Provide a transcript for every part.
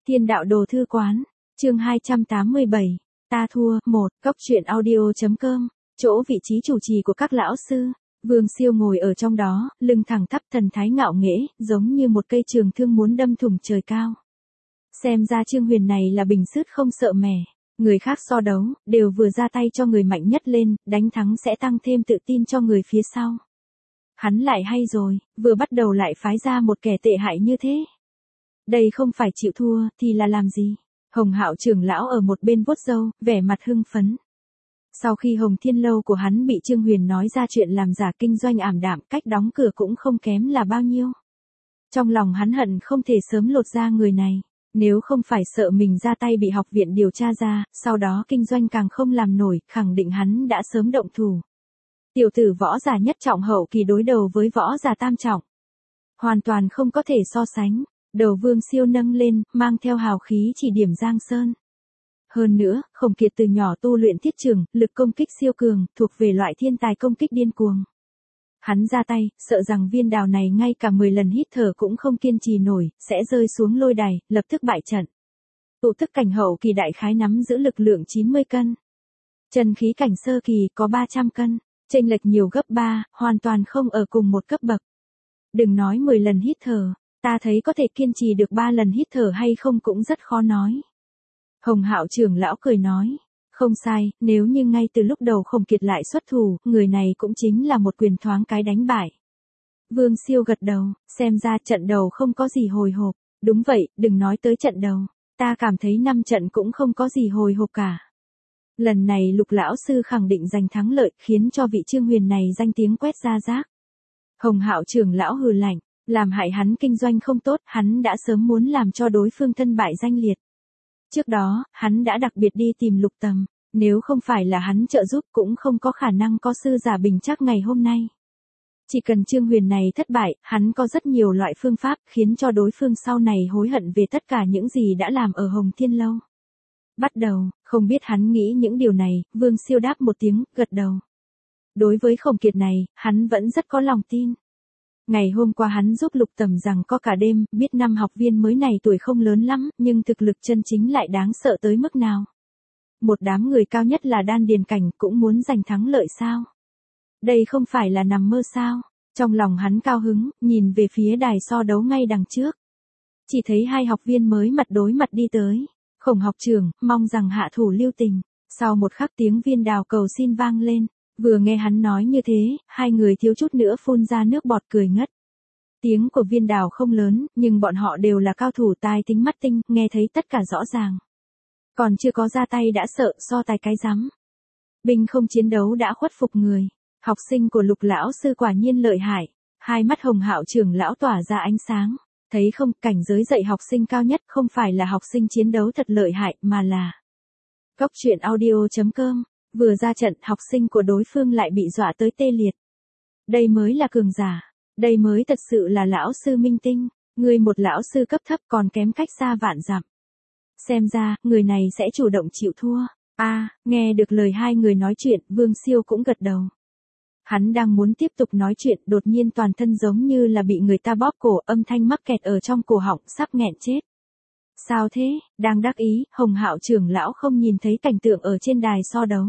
Thiên đạo đồ thư quán, chương 287, ta thua, 1, Cốc truyện audio.com, chỗ vị trí chủ trì của các lão sư, Vương Siêu ngồi ở trong đó, lưng thẳng thắp thần thái ngạo nghễ, giống như một cây trường thương muốn đâm thủng trời cao. Xem ra Trương Huyền này là bình sứt không sợ mẻ, người khác so đấu, đều vừa ra tay cho người mạnh nhất lên, đánh thắng sẽ tăng thêm tự tin cho người phía sau. Hắn lại hay rồi, vừa bắt đầu lại phái ra một kẻ tệ hại như thế. Đây không phải chịu thua, thì là làm gì? Hồng Hạo trưởng lão ở một bên vuốt râu, vẻ mặt hưng phấn. Sau khi Hồng Thiên Lâu của hắn bị Trương Huyền nói ra chuyện làm giả kinh doanh ảm đạm, cách đóng cửa cũng không kém là bao nhiêu. Trong lòng hắn hận không thể sớm lột ra người này, nếu không phải sợ mình ra tay bị học viện điều tra ra, sau đó kinh doanh càng không làm nổi, khẳng định hắn đã sớm động thủ. Tiểu tử võ giả nhất trọng hậu kỳ đối đầu với võ giả tam trọng, hoàn toàn không có thể so sánh. Đầu Vương Siêu nâng lên, mang theo hào khí chỉ điểm Giang Sơn. Hơn nữa, Khổng Kiệt từ nhỏ tu luyện thiết trường, lực công kích siêu cường, thuộc về loại thiên tài công kích điên cuồng. Hắn ra tay, sợ rằng viên đào này ngay cả 10 lần hít thở cũng không kiên trì nổi, sẽ rơi xuống lôi đài, lập tức bại trận. Tụ tức cảnh hậu kỳ đại khái nắm giữ lực lượng 90 cân. Chân khí cảnh sơ kỳ có 300 cân, chênh lệch nhiều gấp 3, hoàn toàn không ở cùng một cấp bậc. Đừng nói 10 lần hít thở. Ta thấy có thể kiên trì được 3 lần hít thở hay không cũng rất khó nói. Hồng Hạo trưởng lão cười nói, không sai, nếu như ngay từ lúc đầu Khổng Kiệt lại xuất thủ, người này cũng chính là một quyền thoáng cái đánh bại. Vương Siêu gật đầu, xem ra trận đầu không có gì hồi hộp. Đúng vậy, đừng nói tới trận đầu, ta cảm thấy 5 trận cũng không có gì hồi hộp cả. Lần này Lục lão sư khẳng định giành thắng lợi, khiến cho vị Trương Huyền này danh tiếng quét ra rác. Hồng Hạo trưởng lão hừ lạnh. Làm hại hắn kinh doanh không tốt, hắn đã sớm muốn làm cho đối phương thân bại danh liệt. Trước đó, hắn đã đặc biệt đi tìm Lục Tầm, nếu không phải là hắn trợ giúp cũng không có khả năng có sư giả bình chắc ngày hôm nay. Chỉ cần Trương Huyền này thất bại, hắn có rất nhiều loại phương pháp khiến cho đối phương sau này hối hận về tất cả những gì đã làm ở Hồng Thiên Lâu. Bắt đầu, không biết hắn nghĩ những điều này, Vương Siêu đáp một tiếng, gật đầu. Đối với Khổng Kiệt này, hắn vẫn rất có lòng tin. Ngày hôm qua hắn giúp Lục Tầm rằng có cả đêm, biết năm học viên mới này tuổi không lớn lắm, nhưng thực lực chân chính lại đáng sợ tới mức nào. Một đám người cao nhất là đan điền cảnh cũng muốn giành thắng lợi sao? Đây không phải là nằm mơ sao? Trong lòng hắn cao hứng, nhìn về phía đài so đấu ngay đằng trước. Chỉ thấy hai học viên mới mặt đối mặt đi tới. Khổng học trưởng, mong rằng hạ thủ lưu tình. Sau một khắc tiếng viên đào cầu xin vang lên. Vừa nghe hắn nói như thế, hai người thiếu chút nữa phun ra nước bọt cười ngất. Tiếng của viên đào không lớn, nhưng bọn họ đều là cao thủ tai tính mắt tinh, nghe thấy tất cả rõ ràng. Còn chưa có ra tay đã sợ, so tài cái rắm. Binh không chiến đấu đã khuất phục người. Học sinh của Lục lão sư quả nhiên lợi hại. Hai mắt Hồng Hạo trưởng lão tỏa ra ánh sáng. Thấy không, cảnh giới dạy học sinh cao nhất không phải là học sinh chiến đấu thật lợi hại, mà là Cốc truyện audio.com. Vừa ra trận, học sinh của đối phương lại bị dọa tới tê liệt. Đây mới là cường giả, đây mới thật sự là lão sư minh tinh, người một lão sư cấp thấp còn kém cách xa vạn dặm. Xem ra, người này sẽ chủ động chịu thua. Nghe được lời hai người nói chuyện, Vương Siêu cũng gật đầu. Hắn đang muốn tiếp tục nói chuyện, đột nhiên toàn thân giống như là bị người ta bóp cổ, âm thanh mắc kẹt ở trong cổ họng, sắp nghẹn chết. Sao thế? Đang đắc ý, Hồng Hạo trưởng lão không nhìn thấy cảnh tượng ở trên đài so đấu.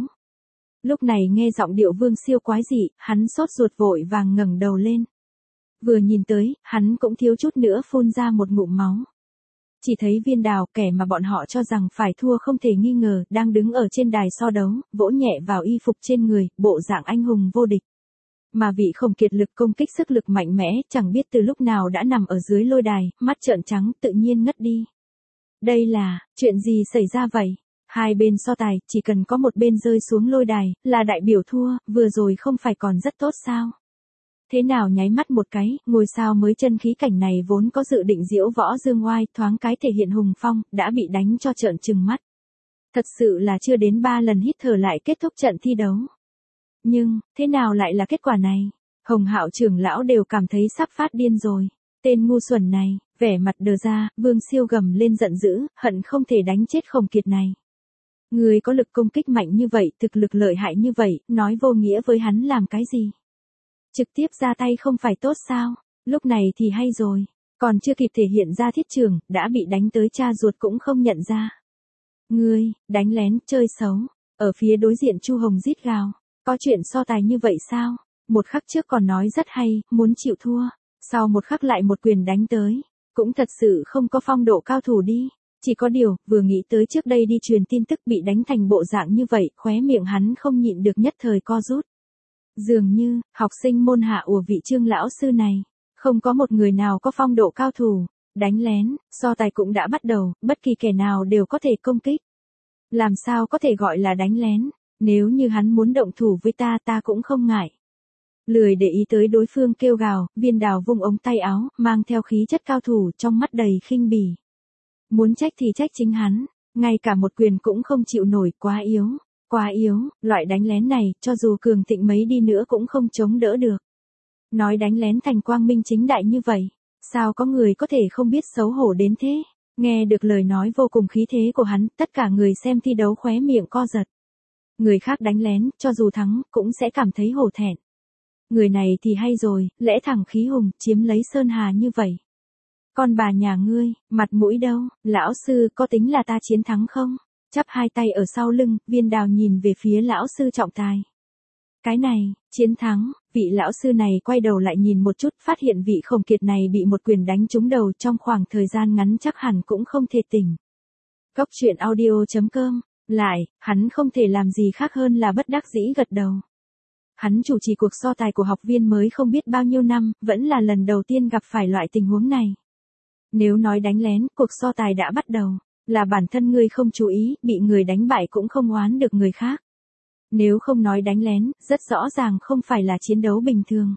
Lúc này nghe giọng điệu Vương Siêu quái dị, hắn sốt ruột vội vàng ngẩng đầu lên. Vừa nhìn tới, hắn cũng thiếu chút nữa phun ra một ngụm máu. Chỉ thấy viên đào, kẻ mà bọn họ cho rằng phải thua không thể nghi ngờ, đang đứng ở trên đài so đấu, vỗ nhẹ vào y phục trên người, bộ dạng anh hùng vô địch. Mà vị Khổng Kiệt lực công kích sức lực mạnh mẽ, chẳng biết từ lúc nào đã nằm ở dưới lôi đài, mắt trợn trắng, tự nhiên ngất đi. Đây là, chuyện gì xảy ra vậy? Hai bên so tài, chỉ cần có một bên rơi xuống lôi đài, là đại biểu thua, vừa rồi không phải còn rất tốt sao? Thế nào nháy mắt một cái, ngôi sao mới chân khí cảnh này vốn có dự định diễu võ dương oai, thoáng cái thể hiện hùng phong, đã bị đánh cho trợn trừng mắt. Thật sự là chưa đến 3 lần hít thở lại kết thúc trận thi đấu. Nhưng, thế nào lại là kết quả này? Hồng Hạo trưởng lão đều cảm thấy sắp phát điên rồi. Tên ngu xuẩn này, vẻ mặt đờ ra, Vương Siêu gầm lên giận dữ, hận không thể đánh chết Khổng Kiệt này. Người có lực công kích mạnh như vậy, thực lực lợi hại như vậy, nói vô nghĩa với hắn làm cái gì? Trực tiếp ra tay không phải tốt sao? Lúc này thì hay rồi. Còn chưa kịp thể hiện ra thiết trường, đã bị đánh tới cha ruột cũng không nhận ra. Ngươi, đánh lén, chơi xấu. Ở phía đối diện Chu Hồng rít gào. Có chuyện so tài như vậy sao? Một khắc trước còn nói rất hay, muốn chịu thua. Sau một khắc lại một quyền đánh tới. Cũng thật sự không có phong độ cao thủ đi. Chỉ có điều, vừa nghĩ tới trước đây đi truyền tin tức bị đánh thành bộ dạng như vậy, khóe miệng hắn không nhịn được nhất thời co rút. Dường như, học sinh môn hạ của vị Trương lão sư này, không có một người nào có phong độ cao thủ. Đánh lén, so tài cũng đã bắt đầu, bất kỳ kẻ nào đều có thể công kích. Làm sao có thể gọi là đánh lén, nếu như hắn muốn động thủ với ta cũng không ngại. Lười để ý tới đối phương kêu gào, Viên Đào vung ống tay áo, mang theo khí chất cao thủ trong mắt đầy khinh bỉ. Muốn trách thì trách chính hắn, ngay cả một quyền cũng không chịu nổi, quá yếu, loại đánh lén này, cho dù cường thịnh mấy đi nữa cũng không chống đỡ được. Nói đánh lén thành quang minh chính đại như vậy, sao có người có thể không biết xấu hổ đến thế? Nghe được lời nói vô cùng khí thế của hắn, tất cả người xem thi đấu khóe miệng co giật. Người khác đánh lén, cho dù thắng, cũng sẽ cảm thấy hổ thẹn. Người này thì hay rồi, lẽ thẳng khí hùng, chiếm lấy Sơn Hà như vậy. Con bà nhà ngươi, mặt mũi đâu, lão sư có tính là ta chiến thắng không? Chắp hai tay ở sau lưng, Viên Đào nhìn về phía lão sư trọng tài. Cái này, chiến thắng, vị lão sư này quay đầu lại nhìn một chút, phát hiện vị Khổng Kiệt này bị một quyền đánh trúng đầu trong khoảng thời gian ngắn chắc hẳn cũng không thể tỉnh. Cốc truyện audio.com, lại, hắn không thể làm gì khác hơn là bất đắc dĩ gật đầu. Hắn chủ trì cuộc so tài của học viên mới không biết bao nhiêu năm, vẫn là lần đầu tiên gặp phải loại tình huống này. Nếu nói đánh lén, cuộc so tài đã bắt đầu, là bản thân ngươi không chú ý, bị người đánh bại cũng không oán được người khác. Nếu không nói đánh lén, rất rõ ràng không phải là chiến đấu bình thường.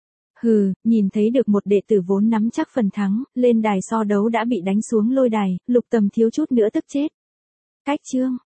Hừ, nhìn thấy được một đệ tử vốn nắm chắc phần thắng, lên đài so đấu đã bị đánh xuống lôi đài, Lục Tầm thiếu chút nữa tức chết. Cách chương